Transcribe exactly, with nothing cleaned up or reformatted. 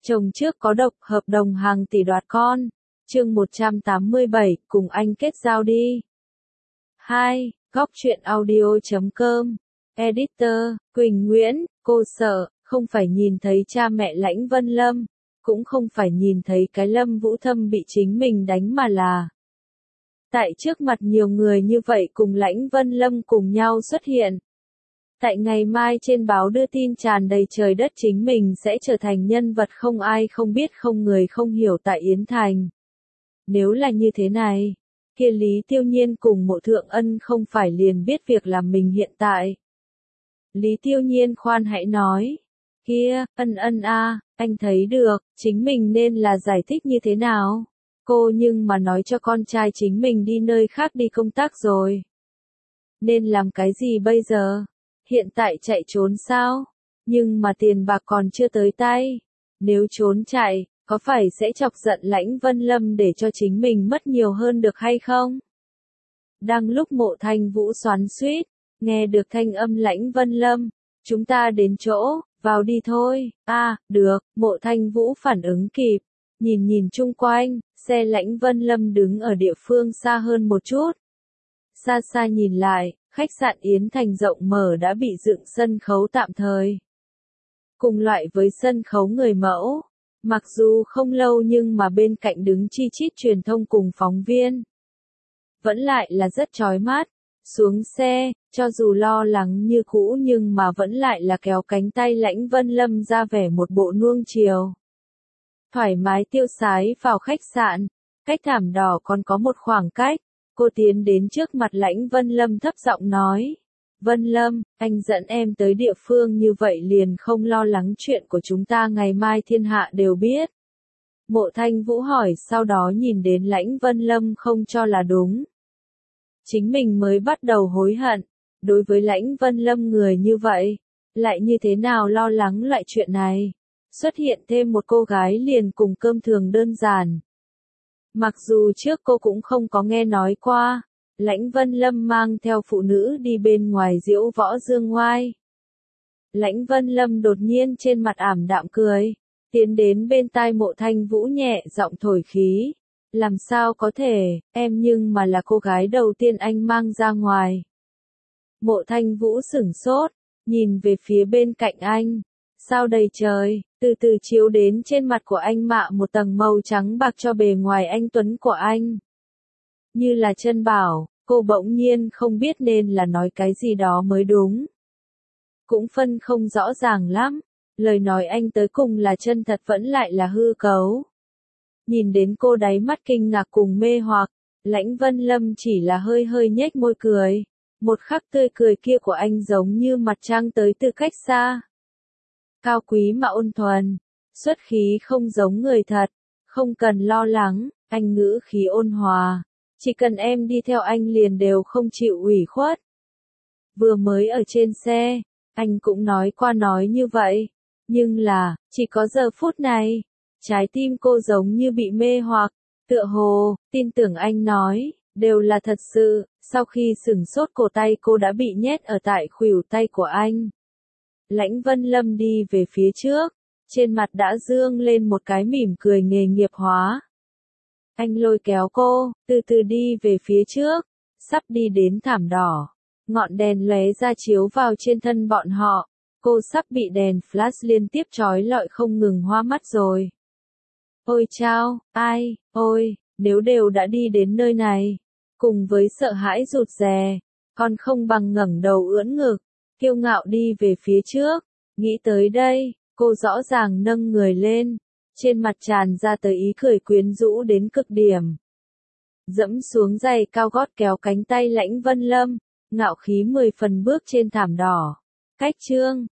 Chồng trước có độc, hợp đồng hàng tỷ đoạt con. Chương một trăm tám mươi bảy, cùng anh kết giao đi. hai. Góc truyện audio chấm com. Editor, Quỳnh Nguyễn, cô sợ, không phải nhìn thấy cha mẹ Lãnh Vân Lâm, cũng không phải nhìn thấy cái Lâm Vũ Thâm bị chính mình đánh mà là tại trước mặt nhiều người như vậy cùng Lãnh Vân Lâm cùng nhau xuất hiện. Tại ngày mai trên báo đưa tin tràn đầy trời đất chính mình sẽ trở thành nhân vật không ai không biết không người không hiểu tại Yến Thành. Nếu là như thế này, kia Lý Tiêu Nhiên cùng Mộ Thượng Ân không phải liền biết việc làm mình hiện tại. Lý Tiêu Nhiên khoan hãy nói, kia, Ân Ân a, anh thấy được, chính mình nên là giải thích như thế nào? Cô nhưng mà nói cho con trai chính mình đi nơi khác đi công tác rồi. Nên làm cái gì bây giờ? Hiện tại chạy trốn sao? Nhưng mà tiền bạc còn chưa tới tay. Nếu trốn chạy, có phải sẽ chọc giận Lãnh Vân Lâm để cho chính mình mất nhiều hơn được hay không? Đang lúc Mộ Thanh Vũ xoắn xuýt, nghe được thanh âm Lãnh Vân Lâm, chúng ta đến chỗ, vào đi thôi. A, à, được, Mộ Thanh Vũ phản ứng kịp, nhìn nhìn chung quanh, xe Lãnh Vân Lâm đứng ở địa phương xa hơn một chút. Xa xa nhìn lại, khách sạn Yến Thành rộng mở đã bị dựng sân khấu tạm thời. Cùng loại với sân khấu người mẫu, mặc dù không lâu nhưng mà bên cạnh đứng chi chít truyền thông cùng phóng viên. Vẫn lại là rất chói mắt, xuống xe, cho dù lo lắng như cũ nhưng mà vẫn lại là kéo cánh tay Lãnh Vân Lâm ra vẻ một bộ nuông chiều. Thoải mái tiêu sái vào khách sạn, cách thảm đỏ còn có một khoảng cách. Cô tiến đến trước mặt Lãnh Vân Lâm thấp giọng nói, Vân Lâm, anh dẫn em tới địa phương như vậy liền không lo lắng chuyện của chúng ta ngày mai thiên hạ đều biết. Mộ Thanh Vũ hỏi sau đó nhìn đến Lãnh Vân Lâm không cho là đúng. Chính mình mới bắt đầu hối hận, đối với Lãnh Vân Lâm người như vậy, lại như thế nào lo lắng loại chuyện này, xuất hiện thêm một cô gái liền cùng cơm thường đơn giản. Mặc dù trước cô cũng không có nghe nói qua, Lãnh Vân Lâm mang theo phụ nữ đi bên ngoài diễu võ dương ngoai. Lãnh Vân Lâm đột nhiên trên mặt ảm đạm cười, tiến đến bên tai Mộ Thanh Vũ nhẹ giọng thổi khí. Làm sao có thể, em nhưng mà là cô gái đầu tiên anh mang ra ngoài. Mộ Thanh Vũ sửng sốt, nhìn về phía bên cạnh anh. Sao đầy trời, từ từ chiếu đến trên mặt của anh mạ một tầng màu trắng bạc cho bề ngoài anh tuấn của anh. Như là chân bảo, cô bỗng nhiên không biết nên là nói cái gì đó mới đúng. Cũng phân không rõ ràng lắm, lời nói anh tới cùng là chân thật vẫn lại là hư cấu. Nhìn đến cô đáy mắt kinh ngạc cùng mê hoặc, Lãnh Vân Lâm chỉ là hơi hơi nhếch môi cười. Một khắc tươi cười kia của anh giống như mặt trăng tới từ cách xa. Cao quý mà ôn thuần, xuất khí không giống người thật, không cần lo lắng, anh ngữ khí ôn hòa, chỉ cần em đi theo anh liền đều không chịu ủy khuất. Vừa mới ở trên xe, anh cũng nói qua nói như vậy, nhưng là, chỉ có giờ phút này, trái tim cô giống như bị mê hoặc, tựa hồ, tin tưởng anh nói, đều là thật sự, sau khi sửng sốt cổ tay cô đã bị nhét ở tại khuỷu tay của anh. Lãnh Vân Lâm đi về phía trước, trên mặt đã dương lên một cái mỉm cười nghề nghiệp hóa. Anh lôi kéo cô, từ từ đi về phía trước, sắp đi đến thảm đỏ. Ngọn đèn lóe ra chiếu vào trên thân bọn họ, cô sắp bị đèn flash liên tiếp chói lọi không ngừng hoa mắt rồi. Ôi chao, ai, ôi, nếu đều đã đi đến nơi này, cùng với sợ hãi rụt rè, còn không bằng ngẩng đầu ưỡn ngực, kiêu ngạo đi về phía trước. Nghĩ tới đây, cô rõ ràng nâng người lên, trên mặt tràn ra tới ý cười quyến rũ đến cực điểm. Dẫm xuống giày cao gót kéo cánh tay Lãnh Vân Lâm, ngạo khí mười phần bước trên thảm đỏ. Cách chương,